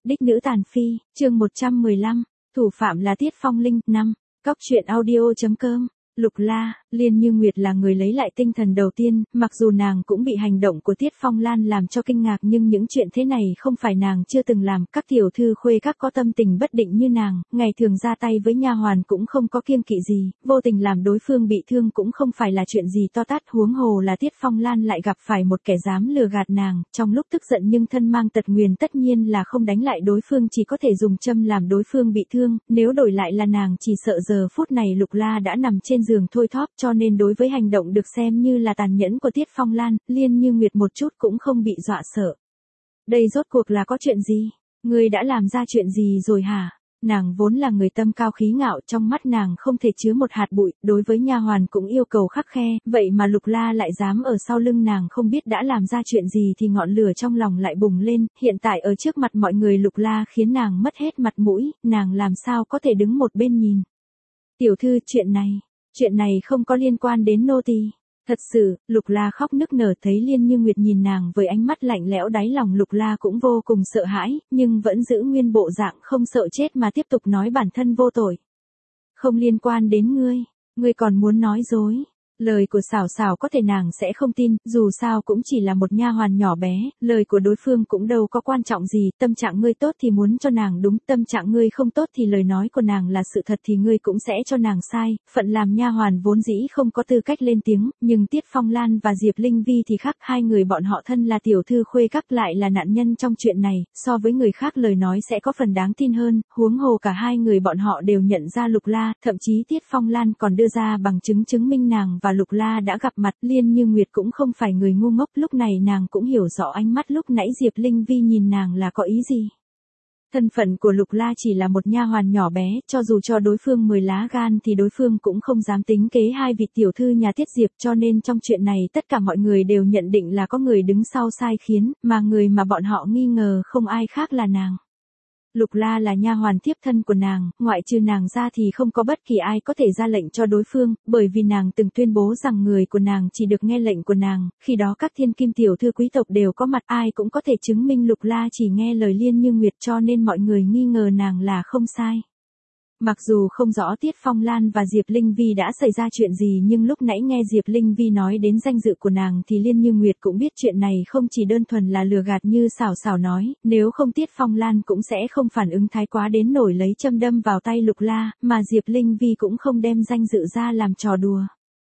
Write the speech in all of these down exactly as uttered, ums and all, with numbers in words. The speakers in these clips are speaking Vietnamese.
Đích nữ tàn phi, chương một trăm mười lăm, thủ phạm là Tiết Phong Linh, năm, cóc truyện audio.com. Lục La, Liên Như Nguyệt là người lấy lại tinh thần đầu tiên, mặc dù nàng cũng bị hành động của Tiết Phong Lan làm cho kinh ngạc nhưng những chuyện thế này không phải nàng chưa từng làm, các tiểu thư khuê các có tâm tình bất định như nàng, ngày thường ra tay với nha hoàn cũng không có kiêng kỵ gì, vô tình làm đối phương bị thương cũng không phải là chuyện gì to tát, huống hồ là Tiết Phong Lan lại gặp phải một kẻ dám lừa gạt nàng, trong lúc tức giận nhưng thân mang tật nguyền tất nhiên là không đánh lại đối phương, chỉ có thể dùng châm làm đối phương bị thương, nếu đổi lại là nàng chỉ sợ giờ phút này Lục La đã nằm trên giường thôi thóp, cho nên đối với hành động được xem như là tàn nhẫn của Tiết Phong Lan, Liên Như Nguyệt một chút cũng không bị dọa sợ. Đây rốt cuộc là có chuyện gì? Ngươi đã làm ra chuyện gì rồi hả? Nàng vốn là người tâm cao khí ngạo, trong mắt nàng không thể chứa một hạt bụi, đối với nha hoàn cũng yêu cầu khắt khe, vậy mà Lục La lại dám ở sau lưng nàng, không biết đã làm ra chuyện gì thì ngọn lửa trong lòng lại bùng lên, hiện tại ở trước mặt mọi người Lục La khiến nàng mất hết mặt mũi, nàng làm sao có thể đứng một bên nhìn. Tiểu thư, chuyện này, chuyện này không có liên quan đến nô tỳ. Thật sự, Lục La khóc nức nở, thấy Liên Như Nguyệt nhìn nàng với ánh mắt lạnh lẽo, đáy lòng Lục La cũng vô cùng sợ hãi, nhưng vẫn giữ nguyên bộ dạng không sợ chết mà tiếp tục nói bản thân vô tội. Không liên quan đến ngươi, ngươi còn muốn nói dối. Lời của Sảo Sảo có thể nàng sẽ không tin, dù sao cũng chỉ là một nha hoàn nhỏ bé, lời của đối phương cũng đâu có quan trọng gì, tâm trạng ngươi tốt thì muốn cho nàng đúng, tâm trạng ngươi không tốt thì lời nói của nàng là sự thật thì ngươi cũng sẽ cho nàng sai, phận làm nha hoàn vốn dĩ không có tư cách lên tiếng, nhưng Tiết Phong Lan và Diệp Linh Vi thì khác, hai người bọn họ thân là tiểu thư khuê các lại là nạn nhân trong chuyện này, so với người khác lời nói sẽ có phần đáng tin hơn, huống hồ cả hai người bọn họ đều nhận ra Lục La, thậm chí Tiết Phong Lan còn đưa ra bằng chứng chứng minh nàng và Lục La đã gặp mặt. Liên Như Nguyệt cũng không phải người ngu ngốc, lúc này nàng cũng hiểu rõ ánh mắt lúc nãy Diệp Linh Vi nhìn nàng là có ý gì. Thân phận của Lục La chỉ là một nha hoàn nhỏ bé, cho dù cho đối phương mười lá gan thì đối phương cũng không dám tính kế hai vị tiểu thư nhà Tiết Diệp, cho nên trong chuyện này tất cả mọi người đều nhận định là có người đứng sau sai khiến, mà người mà bọn họ nghi ngờ không ai khác là nàng. Lục La là nha hoàn tiếp thân của nàng, ngoại trừ nàng ra thì không có bất kỳ ai có thể ra lệnh cho đối phương, bởi vì nàng từng tuyên bố rằng người của nàng chỉ được nghe lệnh của nàng, khi đó các thiên kim tiểu thư quý tộc đều có mặt, ai cũng có thể chứng minh Lục La chỉ nghe lời Liên Như Nguyệt, cho nên mọi người nghi ngờ nàng là không sai. Mặc dù không rõ Tiết Phong Lan và Diệp Linh Vi đã xảy ra chuyện gì nhưng lúc nãy nghe Diệp Linh Vi nói đến danh dự của nàng thì Liên Như Nguyệt cũng biết chuyện này không chỉ đơn thuần là lừa gạt như Sảo Sảo nói, nếu không Tiết Phong Lan cũng sẽ không phản ứng thái quá đến nổi lấy châm đâm vào tay Lục La, mà Diệp Linh Vi cũng không đem danh dự ra làm trò đùa.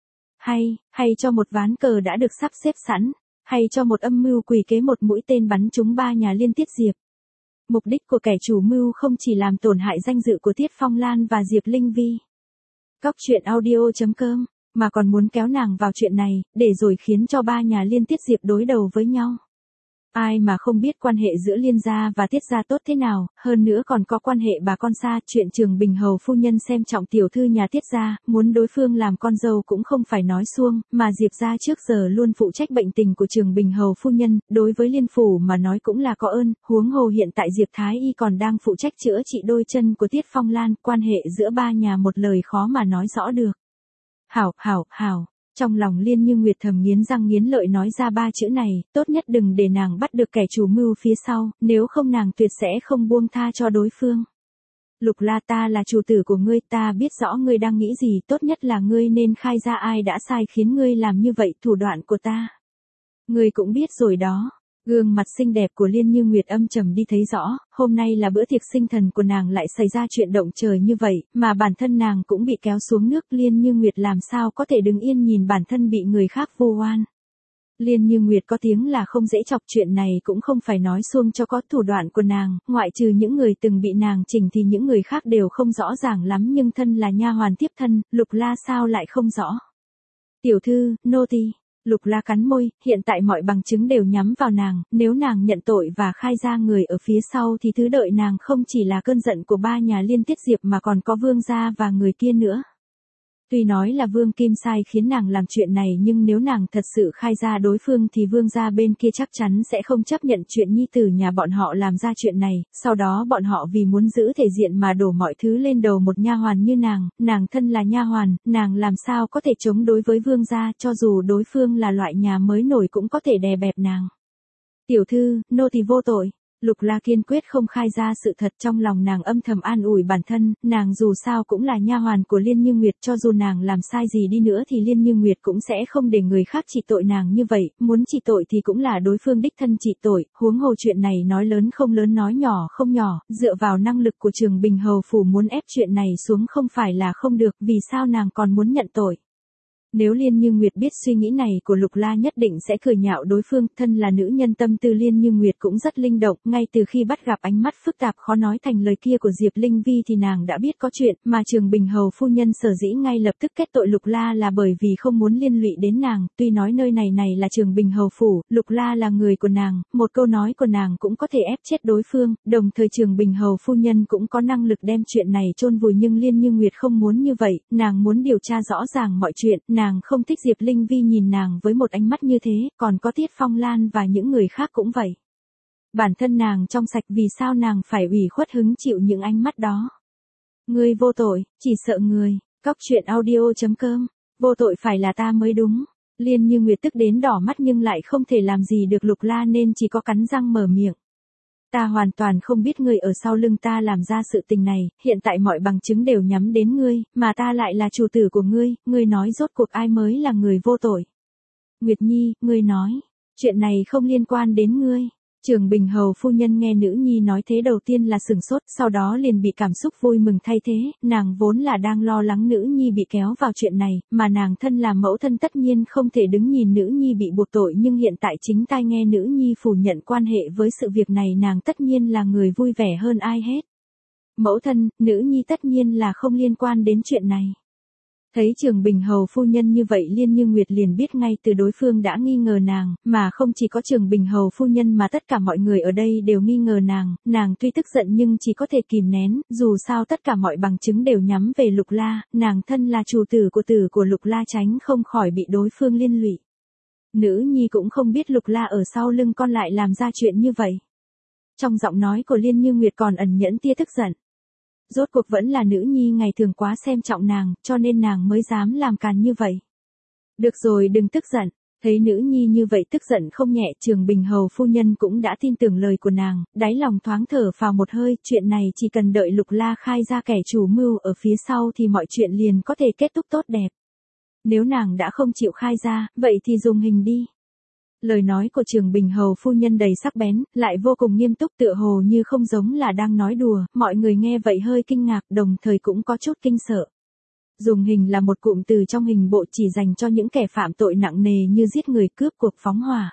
Hay, hay cho một ván cờ đã được sắp xếp sẵn, hay cho một âm mưu quỷ kế một mũi tên bắn trúng ba nhà Liên Tiết Diệp. Mục đích của kẻ chủ mưu không chỉ làm tổn hại danh dự của Tiết Phong Lan và Diệp Linh Vi, cóc truyện audio.com, mà còn muốn kéo nàng vào chuyện này, để rồi khiến cho ba nhà Liên Tiết Diệp đối đầu với nhau. Ai mà không biết quan hệ giữa Liên gia và Tiết gia tốt thế nào, hơn nữa còn có quan hệ bà con xa, chuyện Trường Bình hầu phu nhân xem trọng tiểu thư nhà Tiết gia, muốn đối phương làm con dâu cũng không phải nói suông, mà Diệp gia trước giờ luôn phụ trách bệnh tình của Trường Bình hầu phu nhân, đối với Liên phủ mà nói cũng là có ơn, huống hồ hiện tại Diệp Thái y còn đang phụ trách chữa trị đôi chân của Tiết Phong Lan, quan hệ giữa ba nhà một lời khó mà nói rõ được. Hảo, hảo, hảo. Trong lòng Liên Như Nguyệt thầm nghiến răng nghiến lợi nói ra ba chữ này, tốt nhất đừng để nàng bắt được kẻ chủ mưu phía sau, nếu không nàng tuyệt sẽ không buông tha cho đối phương. Lục La, ta là chủ tử của ngươi, ta biết rõ ngươi đang nghĩ gì, tốt nhất là ngươi nên khai ra ai đã sai khiến ngươi làm như vậy, thủ đoạn của ta. Ngươi cũng biết rồi đó. Gương mặt xinh đẹp của Liên Như Nguyệt âm trầm đi thấy rõ, hôm nay là bữa tiệc sinh thần của nàng lại xảy ra chuyện động trời như vậy, mà bản thân nàng cũng bị kéo xuống nước, Liên Như Nguyệt làm sao có thể đứng yên nhìn bản thân bị người khác vu oan. Liên Như Nguyệt có tiếng là không dễ chọc, chuyện này cũng không phải nói suông cho có, thủ đoạn của nàng, ngoại trừ những người từng bị nàng chỉnh thì những người khác đều không rõ ràng lắm, nhưng thân là nha hoàn tiếp thân, Lục La sao lại không rõ. Tiểu thư, nô tỳ. Lục La cắn môi, hiện tại mọi bằng chứng đều nhắm vào nàng, nếu nàng nhận tội và khai ra người ở phía sau thì thứ đợi nàng không chỉ là cơn giận của ba nhà Liên Tiết Diệp mà còn có Vương gia và người kia nữa. Tuy nói là Vương Kim sai khiến nàng làm chuyện này nhưng nếu nàng thật sự khai ra đối phương thì Vương gia bên kia chắc chắn sẽ không chấp nhận chuyện nhi tử nhà bọn họ làm ra chuyện này, sau đó bọn họ vì muốn giữ thể diện mà đổ mọi thứ lên đầu một nha hoàn như nàng, nàng thân là nha hoàn, nàng làm sao có thể chống đối với Vương gia, cho dù đối phương là loại nhà mới nổi cũng có thể đè bẹp nàng. Tiểu thư, nô tỳ vô tội. Lục La kiên quyết không khai ra sự thật, trong lòng nàng âm thầm an ủi bản thân, nàng dù sao cũng là nha hoàn của Liên Như Nguyệt, cho dù nàng làm sai gì đi nữa thì Liên Như Nguyệt cũng sẽ không để người khác trị tội nàng như vậy, muốn trị tội thì cũng là đối phương đích thân trị tội, huống hồ chuyện này nói lớn không lớn nói nhỏ không nhỏ, dựa vào năng lực của Trường Bình hầu phủ muốn ép chuyện này xuống không phải là không được, vì sao nàng còn muốn nhận tội. Nếu Liên Như Nguyệt biết suy nghĩ này của Lục La nhất định sẽ cười nhạo đối phương, thân là nữ nhân tâm tư Liên Như Nguyệt cũng rất linh động, ngay từ khi bắt gặp ánh mắt phức tạp khó nói thành lời kia của Diệp Linh Vi thì nàng đã biết có chuyện, mà Trường Bình hầu phu nhân sở dĩ ngay lập tức kết tội Lục La là bởi vì không muốn liên lụy đến nàng, tuy nói nơi này này là Trường Bình hầu phủ, Lục La là người của nàng, một câu nói của nàng cũng có thể ép chết đối phương, đồng thời Trường Bình hầu phu nhân cũng có năng lực đem chuyện này chôn vùi, nhưng Liên Như Nguyệt không muốn như vậy, nàng muốn điều tra rõ ràng mọi chuyện, nàng không thích Diệp Linh Vi nhìn nàng với một ánh mắt như thế, còn có Tiết Phong Lan và những người khác cũng vậy. Bản thân nàng trong sạch, vì sao nàng phải ủy khuất hứng chịu những ánh mắt đó. Ngươi vô tội, chỉ sợ người. Cóc truyện audio chấm com. Vô tội phải là ta mới đúng. Liên Như Nguyệt tức đến đỏ mắt nhưng lại không thể làm gì được Lục La nên chỉ có cắn răng mở miệng. Ta hoàn toàn không biết ngươi ở sau lưng ta làm ra sự tình này, hiện tại mọi bằng chứng đều nhắm đến ngươi, mà ta lại là chủ tử của ngươi, ngươi nói rốt cuộc ai mới là người vô tội. Nguyệt Nhi, ngươi nói, chuyện này không liên quan đến ngươi. Trường Bình hầu phu nhân nghe nữ nhi nói thế đầu tiên là sửng sốt, sau đó liền bị cảm xúc vui mừng thay thế, nàng vốn là đang lo lắng nữ nhi bị kéo vào chuyện này, mà nàng thân là mẫu thân tất nhiên không thể đứng nhìn nữ nhi bị buộc tội, nhưng hiện tại chính tai nghe nữ nhi phủ nhận quan hệ với sự việc này, nàng tất nhiên là người vui vẻ hơn ai hết. Mẫu thân, nữ nhi tất nhiên là không liên quan đến chuyện này. Thấy Trường Bình hầu phu nhân như vậy, Liên Như Nguyệt liền biết ngay từ đối phương đã nghi ngờ nàng, mà không chỉ có Trường Bình hầu phu nhân mà tất cả mọi người ở đây đều nghi ngờ nàng, nàng tuy tức giận nhưng chỉ có thể kìm nén, dù sao tất cả mọi bằng chứng đều nhắm về Lục La, nàng thân là chủ tử của tử của Lục La tránh không khỏi bị đối phương liên lụy. Nữ nhi cũng không biết Lục La ở sau lưng con lại làm ra chuyện như vậy. Trong giọng nói của Liên Như Nguyệt còn ẩn nhẫn tia tức giận. Rốt cuộc vẫn là nữ nhi ngày thường quá xem trọng nàng, cho nên nàng mới dám làm càn như vậy. Được rồi, đừng tức giận. Thấy nữ nhi như vậy tức giận không nhẹ, Trường Bình hầu phu nhân cũng đã tin tưởng lời của nàng, đáy lòng thoáng thở phào một hơi, chuyện này chỉ cần đợi Lục La khai ra kẻ chủ mưu ở phía sau thì mọi chuyện liền có thể kết thúc tốt đẹp. Nếu nàng đã không chịu khai ra, vậy thì dùng hình đi. Lời nói của Trường Bình hầu phu nhân đầy sắc bén, lại vô cùng nghiêm túc, tựa hồ như không giống là đang nói đùa, mọi người nghe vậy hơi kinh ngạc, đồng thời cũng có chút kinh sợ. Dùng hình là một cụm từ trong hình bộ chỉ dành cho những kẻ phạm tội nặng nề như giết người, cướp cuộc, phóng hỏa.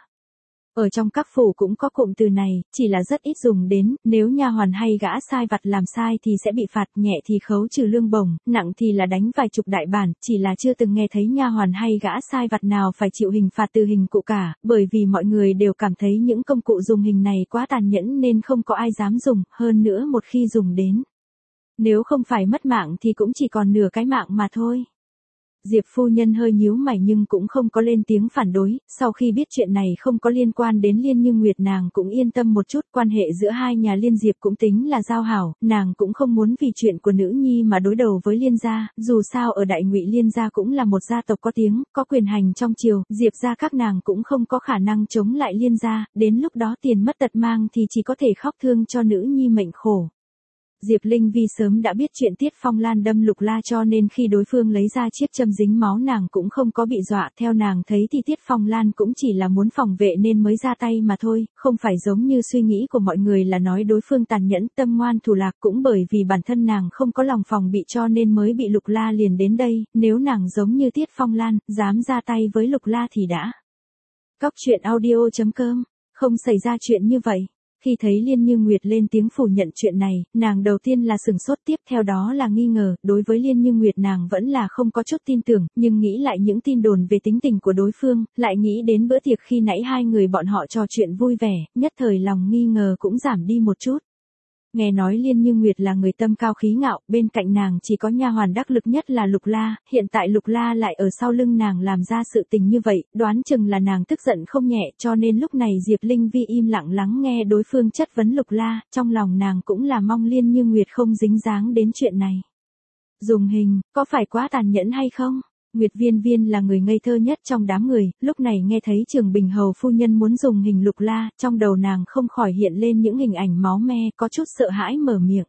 Ở trong các phủ cũng có cụm từ này, chỉ là rất ít dùng đến, nếu nha hoàn hay gã sai vặt làm sai thì sẽ bị phạt, nhẹ thì khấu trừ lương bổng, nặng thì là đánh vài chục đại bản, chỉ là chưa từng nghe thấy nha hoàn hay gã sai vặt nào phải chịu hình phạt từ hình cụ cả, bởi vì mọi người đều cảm thấy những công cụ dùng hình này quá tàn nhẫn nên không có ai dám dùng, hơn nữa một khi dùng đến. Nếu không phải mất mạng thì cũng chỉ còn nửa cái mạng mà thôi. Diệp phu nhân hơi nhíu mày nhưng cũng không có lên tiếng phản đối, sau khi biết chuyện này không có liên quan đến Liên Như Nguyệt nàng cũng yên tâm một chút, quan hệ giữa hai nhà Liên Diệp cũng tính là giao hảo, nàng cũng không muốn vì chuyện của nữ nhi mà đối đầu với Liên gia, dù sao ở Đại Ngụy Liên gia cũng là một gia tộc có tiếng, có quyền hành trong triều, Diệp gia các nàng cũng không có khả năng chống lại Liên gia, đến lúc đó tiền mất tật mang thì chỉ có thể khóc thương cho nữ nhi mệnh khổ. Diệp Linh Vi sớm đã biết chuyện Tiết Phong Lan đâm Lục La cho nên khi đối phương lấy ra chiếc châm dính máu nàng cũng không có bị dọa, theo nàng thấy thì Tiết Phong Lan cũng chỉ là muốn phòng vệ nên mới ra tay mà thôi, không phải giống như suy nghĩ của mọi người là nói đối phương tàn nhẫn tâm ngoan thủ lạc, cũng bởi vì bản thân nàng không có lòng phòng bị cho nên mới bị Lục La liền đến đây, nếu nàng giống như Tiết Phong Lan, dám ra tay với Lục La thì đã. Cóc truyện audio chấm com, không xảy ra chuyện như vậy. Khi thấy Liên Như Nguyệt lên tiếng phủ nhận chuyện này, nàng đầu tiên là sửng sốt, tiếp theo đó là nghi ngờ, đối với Liên Như Nguyệt nàng vẫn là không có chút tin tưởng, nhưng nghĩ lại những tin đồn về tính tình của đối phương, lại nghĩ đến bữa tiệc khi nãy hai người bọn họ trò chuyện vui vẻ, nhất thời lòng nghi ngờ cũng giảm đi một chút. Nghe nói Liên Như Nguyệt là người tâm cao khí ngạo, bên cạnh nàng chỉ có nha hoàn đắc lực nhất là Lục La, hiện tại Lục La lại ở sau lưng nàng làm ra sự tình như vậy, đoán chừng là nàng tức giận không nhẹ, cho nên lúc này Diệp Linh Vi im lặng lắng nghe đối phương chất vấn Lục La, trong lòng nàng cũng là mong Liên Như Nguyệt không dính dáng đến chuyện này. Dùng hình, có phải quá tàn nhẫn hay không? Nguyệt Viên Viên là người ngây thơ nhất trong đám người, lúc này nghe thấy Trường Bình Hầu phu nhân muốn dùng hình Lục La, trong đầu nàng không khỏi hiện lên những hình ảnh máu me, có chút sợ hãi mở miệng.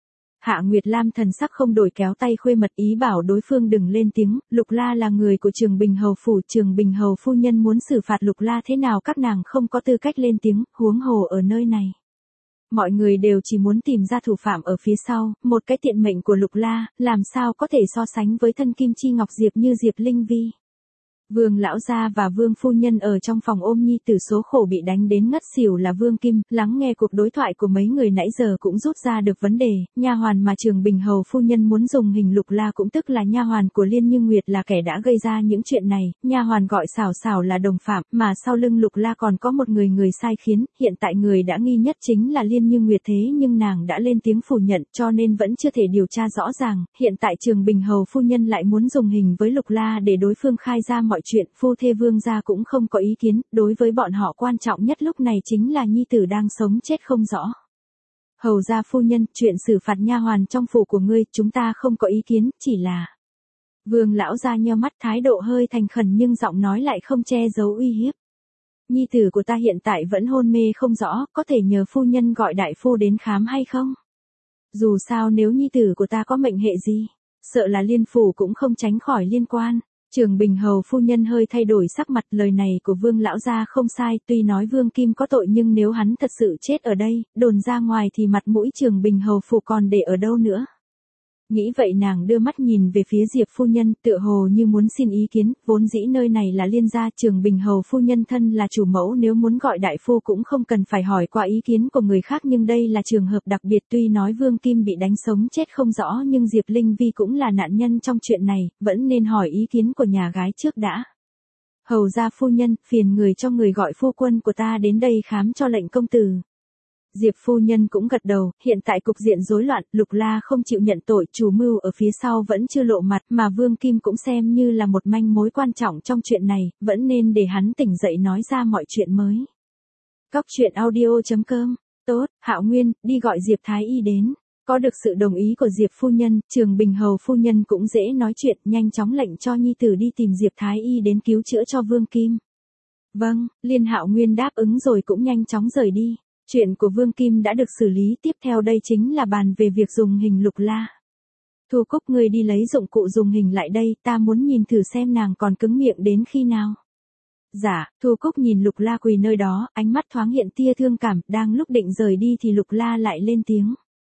Hạ Nguyệt Lam thần sắc không đổi kéo tay Khuê Mật ý bảo đối phương đừng lên tiếng, Lục La là người của Trường Bình Hầu phủ, Trường Bình Hầu phu nhân muốn xử phạt Lục La thế nào các nàng không có tư cách lên tiếng, huống hồ ở nơi này. Mọi người đều chỉ muốn tìm ra thủ phạm ở phía sau, một cái tiện mệnh của Lục La, làm sao có thể so sánh với thân Kim Chi Ngọc Diệp như Diệp Linh Vi. Vương lão gia và Vương phu nhân ở trong phòng ôm nhi tử số khổ bị đánh đến ngất xỉu là Vương Kim, lắng nghe cuộc đối thoại của mấy người nãy giờ cũng rút ra được vấn đề, nha hoàn mà Trường Bình Hầu phu nhân muốn dùng hình Lục La cũng tức là nha hoàn của Liên Như Nguyệt là kẻ đã gây ra những chuyện này, nha hoàn gọi Xảo Xảo là đồng phạm, mà sau lưng Lục La còn có một người người sai khiến, hiện tại người đã nghi nhất chính là Liên Như Nguyệt thế nhưng nàng đã lên tiếng phủ nhận cho nên vẫn chưa thể điều tra rõ ràng, hiện tại Trường Bình Hầu phu nhân lại muốn dùng hình với Lục La để đối phương khai ra mọi chuyện, phu thê Vương gia cũng không có ý kiến, đối với bọn họ quan trọng nhất lúc này chính là nhi tử đang sống chết không rõ. Hầu gia phu nhân, chuyện xử phạt nha hoàn trong phủ của ngươi, chúng ta không có ý kiến, chỉ là... Vương lão gia nheo mắt thái độ hơi thành khẩn nhưng giọng nói lại không che giấu uy hiếp. Nhi tử của ta hiện tại vẫn hôn mê không rõ, có thể nhờ phu nhân gọi đại phu đến khám hay không? Dù sao nếu nhi tử của ta có mệnh hệ gì, sợ là Liên phủ cũng không tránh khỏi liên quan. Trường Bình Hầu phu nhân hơi thay đổi sắc mặt, lời này của Vương lão gia không sai, tuy nói Vương Kim có tội nhưng nếu hắn thật sự chết ở đây, đồn ra ngoài thì mặt mũi Trường Bình Hầu phủ còn để ở đâu nữa. Nghĩ vậy nàng đưa mắt nhìn về phía Diệp phu nhân, tựa hồ như muốn xin ý kiến, vốn dĩ nơi này là Liên gia, Trường Bình Hầu phu nhân thân là chủ mẫu nếu muốn gọi đại phu cũng không cần phải hỏi qua ý kiến của người khác nhưng đây là trường hợp đặc biệt tuy nói Vương Kim bị đánh sống chết không rõ nhưng Diệp Linh Vi cũng là nạn nhân trong chuyện này, vẫn nên hỏi ý kiến của nhà gái trước đã. Hầu gia phu nhân, phiền người cho người gọi phu quân của ta đến đây khám cho lệnh công tử. Diệp phu nhân cũng gật đầu, hiện tại cục diện rối loạn, Lục La không chịu nhận tội, chủ mưu ở phía sau vẫn chưa lộ mặt, mà Vương Kim cũng xem như là một manh mối quan trọng trong chuyện này, vẫn nên để hắn tỉnh dậy nói ra mọi chuyện mới. Cóc truyện audio chấm com, tốt, Hạo Nguyên, đi gọi Diệp Thái Y đến. Có được sự đồng ý của Diệp phu nhân, Trường Bình Hầu phu nhân cũng dễ nói chuyện, nhanh chóng lệnh cho nhi tử đi tìm Diệp Thái Y đến cứu chữa cho Vương Kim. Vâng, Liên Hạo Nguyên đáp ứng rồi cũng nhanh chóng rời đi. Chuyện của Vương Kim đã được xử lý, tiếp theo đây chính là bàn về việc dùng hình Lục La. Thu Cúc ngươi đi lấy dụng cụ dùng hình lại đây, ta muốn nhìn thử xem nàng còn cứng miệng đến khi nào. Dạ, Thu Cúc nhìn Lục La quỳ nơi đó, ánh mắt thoáng hiện tia thương cảm, đang lúc định rời đi thì Lục La lại lên tiếng.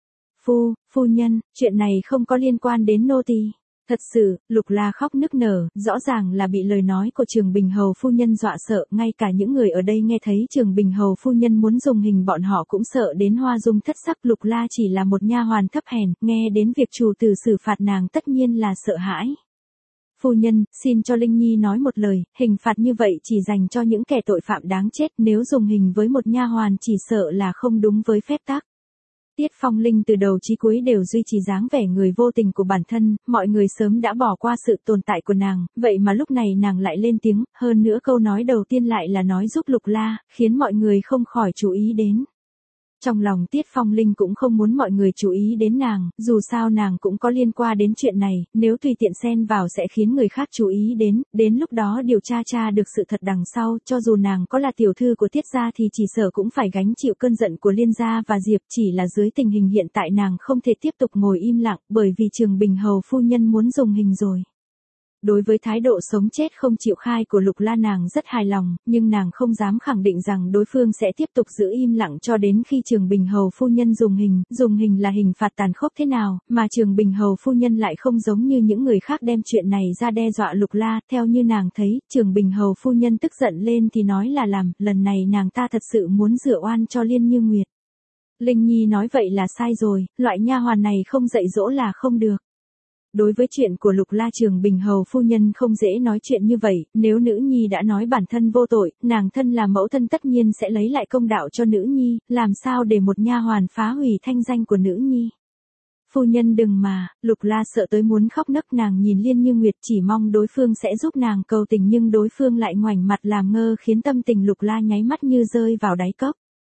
Phu, phu nhân, chuyện này không có liên quan đến nô tỳ. Thật sự, Lục La khóc nức nở, rõ ràng là bị lời nói của Trường Bình Hầu phu nhân dọa sợ, ngay cả những người ở đây nghe thấy Trường Bình Hầu phu nhân muốn dùng hình bọn họ cũng sợ đến hoa dung thất sắc. Lục La chỉ là một nha hoàn thấp hèn, nghe đến việc chủ tử xử phạt nàng tất nhiên là sợ hãi. Phu nhân, xin cho Linh Nhi nói một lời, hình phạt như vậy chỉ dành cho những kẻ tội phạm đáng chết, nếu dùng hình với một nha hoàn chỉ sợ là không đúng với phép tắc. Tiết Phong Linh từ đầu chí cuối đều duy trì dáng vẻ người vô tình của bản thân, mọi người sớm đã bỏ qua sự tồn tại của nàng, vậy mà lúc này nàng lại lên tiếng, hơn nữa câu nói đầu tiên lại là nói giúp Lục La, khiến mọi người không khỏi chú ý đến. Trong lòng Tiết Phong Linh cũng không muốn mọi người chú ý đến nàng, dù sao nàng cũng có liên quan đến chuyện này, nếu tùy tiện xen vào sẽ khiến người khác chú ý đến, đến lúc đó điều tra tra được sự thật đằng sau, cho dù nàng có là tiểu thư của Tiết gia thì chỉ sợ cũng phải gánh chịu cơn giận của Liên gia và Diệp, chỉ là dưới tình hình hiện tại nàng không thể tiếp tục ngồi im lặng, bởi vì Trường Bình Hầu phu nhân muốn dùng hình rồi. Đối với thái độ sống chết không chịu khai của Lục La nàng rất hài lòng, nhưng nàng không dám khẳng định rằng đối phương sẽ tiếp tục giữ im lặng cho đến khi Trường Bình Hầu phu nhân dùng hình, dùng hình là hình phạt tàn khốc thế nào, mà Trường Bình Hầu phu nhân lại không giống như những người khác đem chuyện này ra đe dọa Lục La, theo như nàng thấy, Trường Bình Hầu phu nhân tức giận lên thì nói là làm, lần này nàng ta thật sự muốn rửa oan cho Liên Như Nguyệt. Linh Nhi nói vậy là sai rồi, loại nha hoàn này không dạy dỗ là không được. Đối với chuyện của Lục La Trường Bình Hầu phu nhân không dễ nói chuyện như vậy, nếu nữ nhi đã nói bản thân vô tội, nàng thân là mẫu thân tất nhiên sẽ lấy lại công đạo cho nữ nhi, làm sao để một nha hoàn phá hủy thanh danh của nữ nhi. Phu nhân đừng mà, Lục La sợ tới muốn khóc nấc, nàng nhìn Liên Như Nguyệt chỉ mong đối phương sẽ giúp nàng cầu tình nhưng đối phương lại ngoảnh mặt làm ngơ khiến tâm tình Lục La nháy mắt như rơi vào đáy cốc.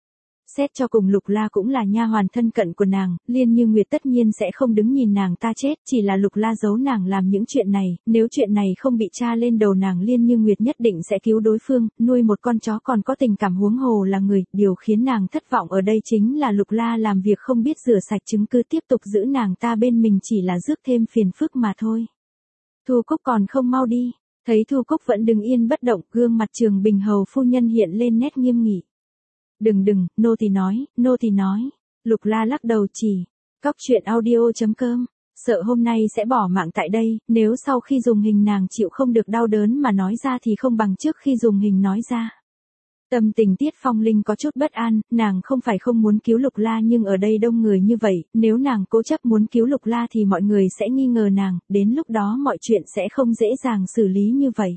Xét cho cùng Lục La cũng là nha hoàn thân cận của nàng, Liên Như Nguyệt tất nhiên sẽ không đứng nhìn nàng ta chết, chỉ là Lục La giấu nàng làm những chuyện này, nếu chuyện này không bị tra lên đầu nàng Liên Như Nguyệt nhất định sẽ cứu đối phương, nuôi một con chó còn có tình cảm huống hồ là người, điều khiến nàng thất vọng ở đây chính là Lục La làm việc không biết rửa sạch chứng cứ tiếp tục giữ nàng ta bên mình chỉ là rước thêm phiền phức mà thôi. Thu Cúc còn không mau đi, thấy Thu Cúc vẫn đứng yên bất động, gương mặt Trường Bình hầu phu nhân hiện lên nét nghiêm nghị. Đừng đừng, nô tỳ nói, nô tỳ nói. Lục La lắc đầu chỉ. Cóc truyện audio chấm com. Sợ hôm nay sẽ bỏ mạng tại đây, nếu sau khi dùng hình nàng chịu không được đau đớn mà nói ra thì không bằng trước khi dùng hình nói ra. Tâm tình Tiết Phong Linh có chút bất an, nàng không phải không muốn cứu Lục La nhưng ở đây đông người như vậy, nếu nàng cố chấp muốn cứu Lục La thì mọi người sẽ nghi ngờ nàng, đến lúc đó mọi chuyện sẽ không dễ dàng xử lý như vậy.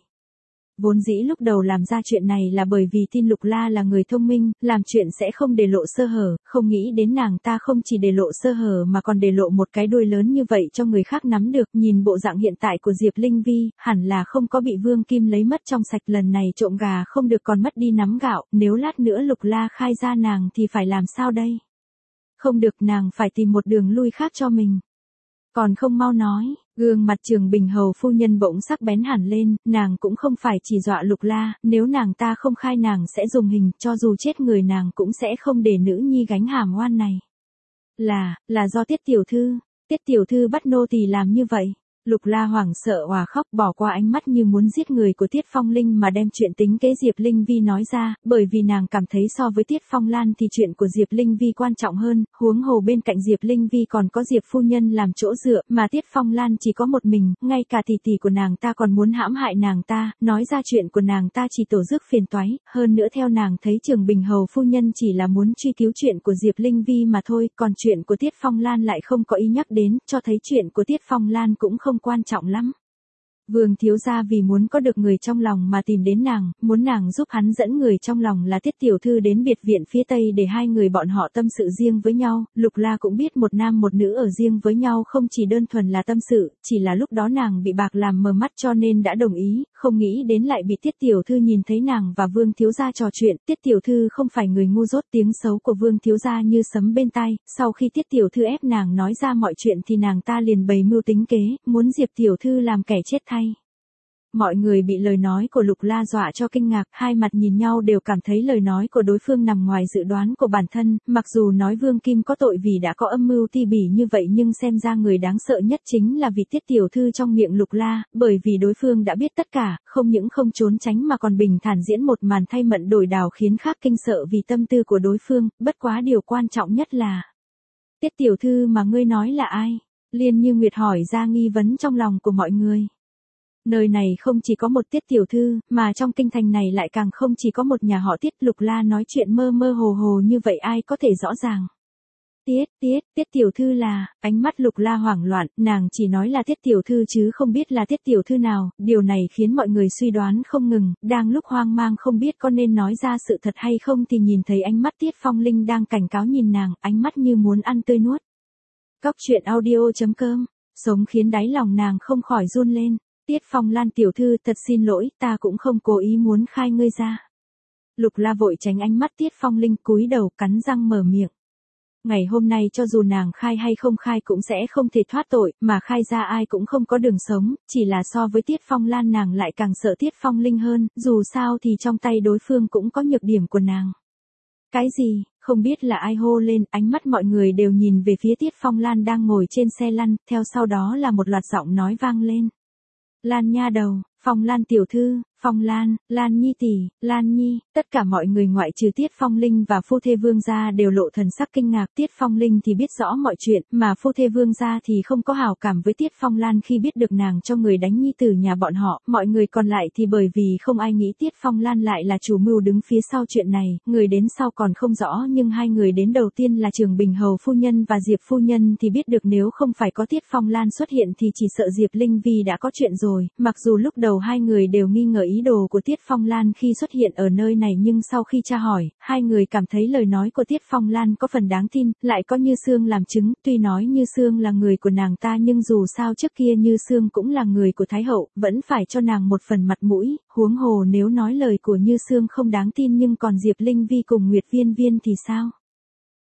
Vốn dĩ lúc đầu làm ra chuyện này là bởi vì tin Lục La là người thông minh, làm chuyện sẽ không để lộ sơ hở, không nghĩ đến nàng ta không chỉ để lộ sơ hở mà còn để lộ một cái đuôi lớn như vậy cho người khác nắm được. Nhìn bộ dạng hiện tại của Diệp Linh Vi, hẳn là không có bị Vương Kim lấy mất trong sạch, lần này trộm gà không được còn mất đi nắm gạo, nếu lát nữa Lục La khai ra nàng thì phải làm sao đây? Không được, nàng phải tìm một đường lui khác cho mình. Còn không mau nói, gương mặt Trường Bình hầu phu nhân bỗng sắc bén hẳn lên, nàng cũng không phải chỉ dọa Lục La, nếu nàng ta không khai nàng sẽ dùng hình, cho dù chết người nàng cũng sẽ không để nữ nhi gánh hàm oan này. Là, là do Tiết tiểu thư, Tiết tiểu thư bắt nô tỳ làm như vậy. Lục La hoảng sợ òa khóc, bỏ qua ánh mắt như muốn giết người của Tiết Phong Linh mà đem chuyện tính kế Diệp Linh Vi nói ra, bởi vì nàng cảm thấy so với Tiết Phong Lan thì chuyện của Diệp Linh Vi quan trọng hơn, huống hồ bên cạnh Diệp Linh Vi còn có Diệp phu nhân làm chỗ dựa, mà Tiết Phong Lan chỉ có một mình, ngay cả tỷ tỷ của nàng ta còn muốn hãm hại nàng ta, nói ra chuyện của nàng ta chỉ tổ rước phiền toái, hơn nữa theo nàng thấy Trường Bình hầu phu nhân chỉ là muốn truy cứu chuyện của Diệp Linh Vi mà thôi, còn chuyện của Tiết Phong Lan lại không có ý nhắc đến, cho thấy chuyện của Tiết Phong Lan cũng không quan trọng lắm. Vương thiếu gia vì muốn có được người trong lòng mà tìm đến nàng, muốn nàng giúp hắn dẫn người trong lòng là Tiết tiểu thư đến biệt viện phía Tây để hai người bọn họ tâm sự riêng với nhau. Lục La cũng biết một nam một nữ ở riêng với nhau không chỉ đơn thuần là tâm sự, chỉ là lúc đó nàng bị bạc làm mờ mắt cho nên đã đồng ý, không nghĩ đến lại bị Tiết tiểu thư nhìn thấy nàng và Vương thiếu gia trò chuyện. Tiết tiểu thư không phải người ngu dốt, tiếng xấu của Vương thiếu gia như sấm bên tai, sau khi Tiết tiểu thư ép nàng nói ra mọi chuyện thì nàng ta liền bày mưu tính kế, muốn Diệp tiểu thư làm kẻ chết thay. Mọi người bị lời nói của Lục La dọa cho kinh ngạc, hai mặt nhìn nhau đều cảm thấy lời nói của đối phương nằm ngoài dự đoán của bản thân, mặc dù nói Vương Kim có tội vì đã có âm mưu ti bỉ như vậy nhưng xem ra người đáng sợ nhất chính là vị Tiết tiểu thư trong miệng Lục La, bởi vì đối phương đã biết tất cả, không những không trốn tránh mà còn bình thản diễn một màn thay mận đổi đảo khiến khác kinh sợ vì tâm tư của đối phương, bất quá điều quan trọng nhất là Tiết tiểu thư mà ngươi nói là ai? Liên Như Nguyệt hỏi ra nghi vấn trong lòng của mọi người. Nơi này không chỉ có một Tiết tiểu thư, mà trong kinh thành này lại càng không chỉ có một nhà họ Tiết. Lục La nói chuyện mơ mơ hồ hồ như vậy ai có thể rõ ràng. Tiết, Tiết, Tiết tiểu thư là, ánh mắt Lục La hoảng loạn, nàng chỉ nói là Tiết tiểu thư chứ không biết là Tiết tiểu thư nào, điều này khiến mọi người suy đoán không ngừng, đang lúc hoang mang không biết có nên nói ra sự thật hay không thì nhìn thấy ánh mắt Tiết Phong Linh đang cảnh cáo nhìn nàng, ánh mắt như muốn ăn tươi nuốt. Cóc truyện audio chấm com, sống khiến đáy lòng nàng không khỏi run lên. Tiết Phong Lan tiểu thư, thật xin lỗi, ta cũng không cố ý muốn khai ngươi ra. Lục La vội tránh ánh mắt Tiết Phong Linh, cúi đầu cắn răng mở miệng. Ngày hôm nay cho dù nàng khai hay không khai cũng sẽ không thể thoát tội, mà khai ra ai cũng không có đường sống, chỉ là so với Tiết Phong Lan nàng lại càng sợ Tiết Phong Linh hơn, dù sao thì trong tay đối phương cũng có nhược điểm của nàng. Cái gì? Không biết là ai hô lên, ánh mắt mọi người đều nhìn về phía Tiết Phong Lan đang ngồi trên xe lăn, theo sau đó là một loạt giọng nói vang lên. Lan nha đầu, Phong Lan tiểu thư, Phong Lan, Lan Nhi tỷ, Lan Nhi, tất cả mọi người ngoại trừ Tiết Phong Linh và phu thê Vương gia đều lộ thần sắc kinh ngạc. Tiết Phong Linh thì biết rõ mọi chuyện, mà phu thê Vương gia thì không có hảo cảm với Tiết Phong Lan khi biết được nàng cho người đánh nhi tử nhà bọn họ, mọi người còn lại thì bởi vì không ai nghĩ Tiết Phong Lan lại là chủ mưu đứng phía sau chuyện này, người đến sau còn không rõ nhưng hai người đến đầu tiên là Trường Bình hầu phu nhân và Diệp phu nhân thì biết được nếu không phải có Tiết Phong Lan xuất hiện thì chỉ sợ Diệp Linh Vi đã có chuyện rồi, mặc dù lúc đầu hai người đều nghi ngờ ý đồ của Tiết Phong Lan khi xuất hiện ở nơi này nhưng sau khi tra hỏi, hai người cảm thấy lời nói của Tiết Phong Lan có phần đáng tin, lại có Như Sương làm chứng, tuy nói Như Sương là người của nàng ta nhưng dù sao trước kia Như Sương cũng là người của Thái Hậu, vẫn phải cho nàng một phần mặt mũi, huống hồ nếu nói lời của Như Sương không đáng tin nhưng còn Diệp Linh Vi cùng Nguyệt Viên Viên thì sao?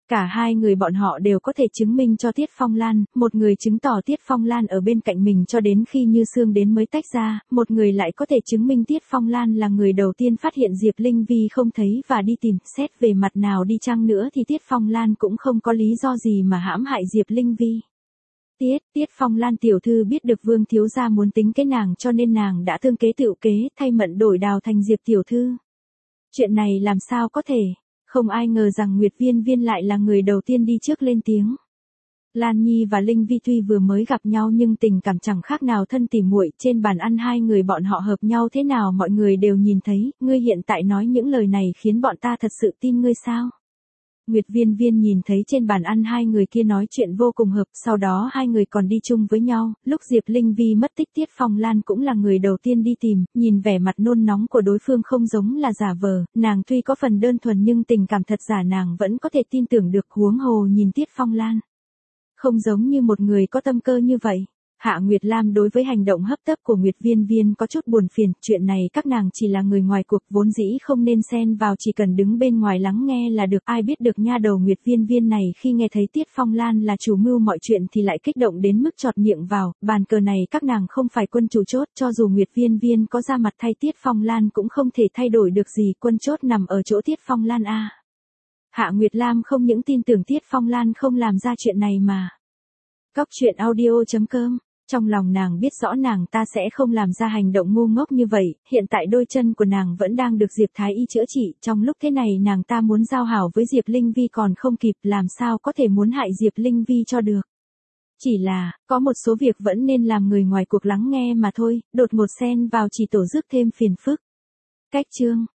Cả hai người bọn họ đều có thể chứng minh cho Tiết Phong Lan, một người chứng tỏ Tiết Phong Lan ở bên cạnh mình cho đến khi Như Sương đến mới tách ra, một người lại có thể chứng minh Tiết Phong Lan là người đầu tiên phát hiện Diệp Linh Vi không thấy và đi tìm, xét về mặt nào đi chăng nữa thì Tiết Phong Lan cũng không có lý do gì mà hãm hại Diệp Linh Vi. Tiết, Tiết Phong Lan tiểu thư biết được Vương thiếu gia muốn tính cái nàng cho nên nàng đã thương kế tựu kế, thay Mận đổi Đào thành Diệp tiểu thư. Chuyện này làm sao có thể? Không ai ngờ rằng Nguyệt Viên Viên lại là người đầu tiên đi trước lên tiếng. Lan Nhi và Linh Vi tuy vừa mới gặp nhau nhưng tình cảm chẳng khác nào thân tỉ muội, trên bàn ăn hai người bọn họ hợp nhau thế nào mọi người đều nhìn thấy, ngươi hiện tại nói những lời này khiến bọn ta thật sự tin ngươi sao? Nguyệt Viên Viên nhìn thấy trên bàn ăn hai người kia nói chuyện vô cùng hợp, sau đó hai người còn đi chung với nhau, lúc Diệp Linh Vi mất tích Tiết Phong Lan cũng là người đầu tiên đi tìm, nhìn vẻ mặt nôn nóng của đối phương không giống là giả vờ, nàng tuy có phần đơn thuần nhưng tình cảm thật giả nàng vẫn có thể tin tưởng được, huống hồ nhìn Tiết Phong Lan. Không giống như một người có tâm cơ như vậy. Hạ Nguyệt Lam đối với hành động hấp tấp của Nguyệt Viên Viên có chút buồn phiền, chuyện này các nàng chỉ là người ngoài cuộc vốn dĩ không nên xen vào, chỉ cần đứng bên ngoài lắng nghe là được, ai biết được nha đầu Nguyệt Viên Viên này khi nghe thấy Tiết Phong Lan là chủ mưu mọi chuyện thì lại kích động đến mức chọt miệng vào, bàn cờ này các nàng không phải quân chủ chốt, cho dù Nguyệt Viên Viên có ra mặt thay Tiết Phong Lan cũng không thể thay đổi được gì, quân chốt nằm ở chỗ Tiết Phong Lan a. Hạ Nguyệt Lam không những tin tưởng Tiết Phong Lan không làm ra chuyện này mà. Cóc truyện audio chấm com. Trong lòng nàng biết rõ nàng ta sẽ không làm ra hành động ngu ngốc như vậy, hiện tại đôi chân của nàng vẫn đang được Diệp Thái Y chữa trị, trong lúc thế này nàng ta muốn giao hảo với Diệp Linh Vi còn không kịp, làm sao có thể muốn hại Diệp Linh Vi cho được. Chỉ là, có một số việc vẫn nên làm người ngoài cuộc lắng nghe mà thôi, đột ngột xen vào chỉ tổ rước thêm phiền phức. Cách chương